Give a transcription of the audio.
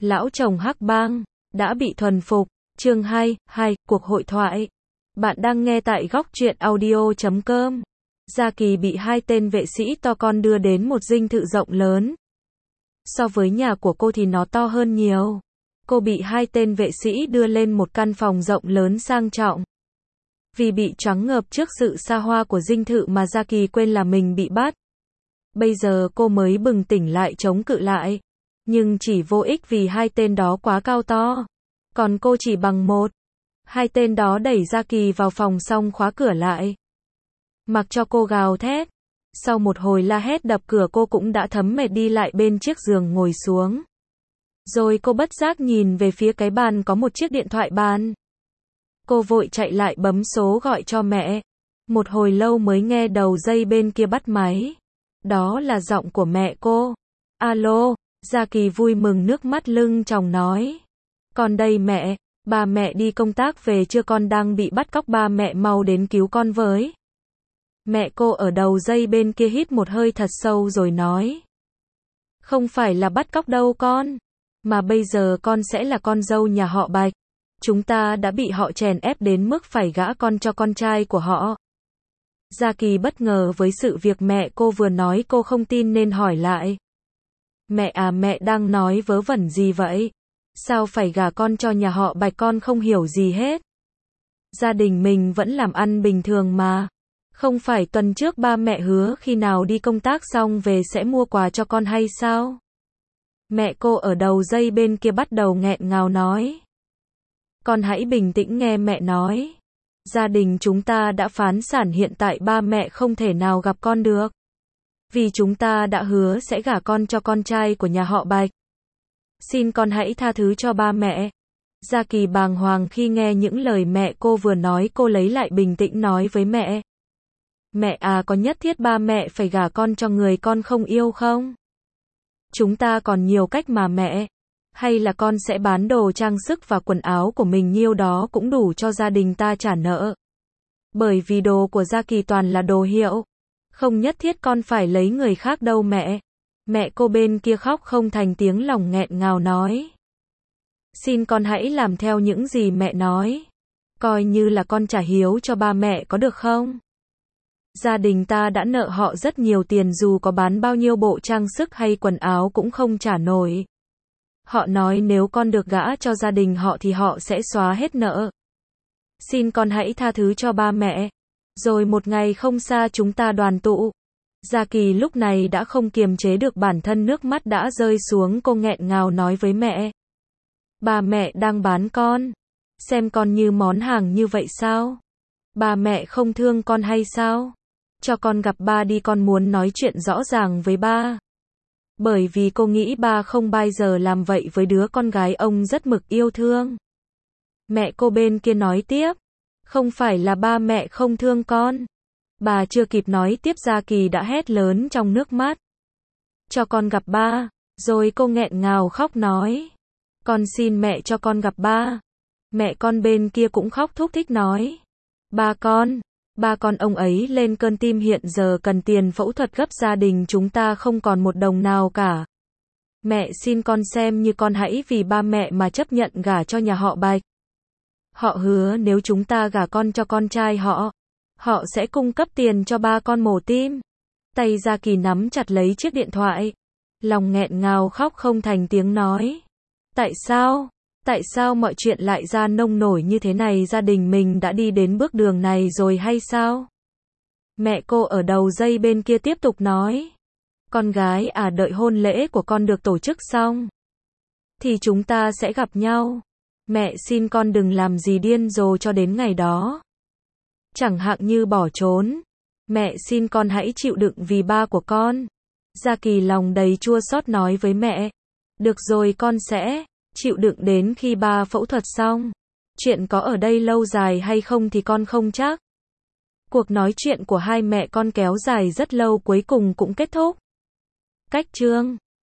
Lão chồng hắc bang đã bị thuần phục. Chương 2, cuộc hội thoại. Bạn đang nghe tại góc truyện audio.com. Gia Kỳ bị hai tên vệ sĩ to con đưa đến một dinh thự rộng lớn. So với nhà của cô thì nó to hơn nhiều. Cô bị hai tên vệ sĩ đưa lên một căn phòng rộng lớn sang trọng. Vì bị choáng ngợp trước sự xa hoa của dinh thự mà Gia Kỳ quên là mình bị bắt. Bây giờ cô mới bừng tỉnh lại chống cự lại. Nhưng chỉ vô ích vì hai tên đó quá cao to. Còn cô chỉ bằng một. Hai tên đó đẩy Gia Kỳ vào phòng xong khóa cửa lại. Mặc cho cô gào thét. Sau một hồi la hét đập cửa cô cũng đã thấm mệt đi lại bên chiếc giường ngồi xuống. Rồi cô bất giác nhìn về phía cái bàn có một chiếc điện thoại bàn. Cô vội chạy lại bấm số gọi cho mẹ. Một hồi lâu mới nghe đầu dây bên kia bắt máy. Đó là giọng của mẹ cô. Alo, Gia Kỳ vui mừng nước mắt lưng tròng nói. Con đây mẹ, ba mẹ đi công tác về chưa, con đang bị bắt cóc, ba mẹ mau đến cứu con với. Mẹ cô ở đầu dây bên kia hít một hơi thật sâu rồi nói. Không phải là bắt cóc đâu con, mà bây giờ con sẽ là con dâu nhà họ Bạch. Chúng ta đã bị họ chèn ép đến mức phải gả con cho con trai của họ. Gia Kỳ bất ngờ với sự việc mẹ cô vừa nói, cô không tin nên hỏi lại. Mẹ à, mẹ đang nói vớ vẩn gì vậy? Sao phải gả con cho nhà họ Bạch, con không hiểu gì hết. Gia đình mình vẫn làm ăn bình thường mà. Không phải tuần trước ba mẹ hứa khi nào đi công tác xong về sẽ mua quà cho con hay sao? Mẹ cô ở đầu dây bên kia bắt đầu nghẹn ngào nói. Con hãy bình tĩnh nghe mẹ nói. Gia đình chúng ta đã phá sản, hiện tại ba mẹ không thể nào gặp con được. Vì chúng ta đã hứa sẽ gả con cho con trai của nhà họ Bạch. Xin con hãy tha thứ cho ba mẹ. Gia Kỳ bàng hoàng khi nghe những lời mẹ cô vừa nói, cô lấy lại bình tĩnh nói với mẹ. Mẹ à, có nhất thiết ba mẹ phải gả con cho người con không yêu không? Chúng ta còn nhiều cách mà mẹ. Hay là con sẽ bán đồ trang sức và quần áo của mình, nhiêu đó cũng đủ cho gia đình ta trả nợ. Bởi vì đồ của Gia Kỳ toàn là đồ hiệu. Không nhất thiết con phải lấy người khác đâu mẹ. Mẹ cô bên kia khóc không thành tiếng, lòng nghẹn ngào nói. Xin con hãy làm theo những gì mẹ nói. Coi như là con trả hiếu cho ba mẹ có được không? Gia đình ta đã nợ họ rất nhiều tiền, dù có bán bao nhiêu bộ trang sức hay quần áo cũng không trả nổi. Họ nói nếu con được gả cho gia đình họ thì họ sẽ xóa hết nợ. Xin con hãy tha thứ cho ba mẹ. Rồi một ngày không xa chúng ta đoàn tụ. Gia Kỳ lúc này đã không kiềm chế được bản thân, nước mắt đã rơi xuống, cô nghẹn ngào nói với mẹ. Ba mẹ đang bán con. Xem con như món hàng như vậy sao? Ba mẹ không thương con hay sao? Cho con gặp ba đi, con muốn nói chuyện rõ ràng với ba. Bởi vì cô nghĩ ba không bao giờ làm vậy với đứa con gái ông rất mực yêu thương. Mẹ cô bên kia nói tiếp. Không phải là ba mẹ không thương con. Bà chưa kịp nói tiếp, Gia Kỳ đã hét lớn trong nước mắt. Cho con gặp ba. Rồi cô nghẹn ngào khóc nói. Con xin mẹ cho con gặp ba. Mẹ con bên kia cũng khóc thúc thích nói. Ba con ông ấy lên cơn tim, hiện giờ cần tiền phẫu thuật gấp, gia đình chúng ta không còn một đồng nào cả. Mẹ xin con xem như con hãy vì ba mẹ mà chấp nhận gả cho nhà họ Bạch. Họ hứa nếu chúng ta gả con cho con trai họ, họ sẽ cung cấp tiền cho ba con mổ tim. Tay Gia Kỳ nắm chặt lấy chiếc điện thoại. Lòng nghẹn ngào khóc không thành tiếng nói. Tại sao? Tại sao mọi chuyện lại ra nông nổi như thế này? Gia đình mình đã đi đến bước đường này rồi hay sao? Mẹ cô ở đầu dây bên kia tiếp tục nói. Con gái à, đợi hôn lễ của con được tổ chức xong thì chúng ta sẽ gặp nhau. Mẹ xin con đừng làm gì điên rồ cho đến ngày đó. Chẳng hạn như bỏ trốn. Mẹ xin con hãy chịu đựng vì ba của con. Gia Kỳ lòng đầy chua xót nói với mẹ. Được rồi, con sẽ chịu đựng đến khi ba phẫu thuật xong. Chuyện có ở đây lâu dài hay không thì con không chắc. Cuộc nói chuyện của hai mẹ con kéo dài rất lâu, cuối cùng cũng kết thúc. Cách chương